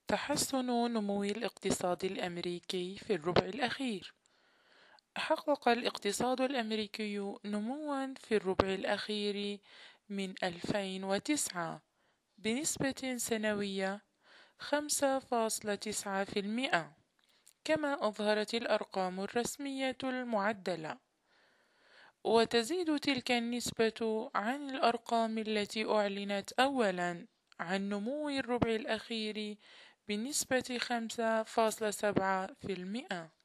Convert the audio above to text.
تحسن نمو الاقتصاد الأمريكي في الربع الأخير. حقق الاقتصاد الأمريكي نمواً في الربع الأخير من 2009 بنسبة سنوية 5.9%، كما أظهرت الأرقام الرسمية المعدلة. وتزيد تلك النسبة عن الأرقام التي أعلنت أولاً عن نمو الربع الأخير بنسبة 5.7%.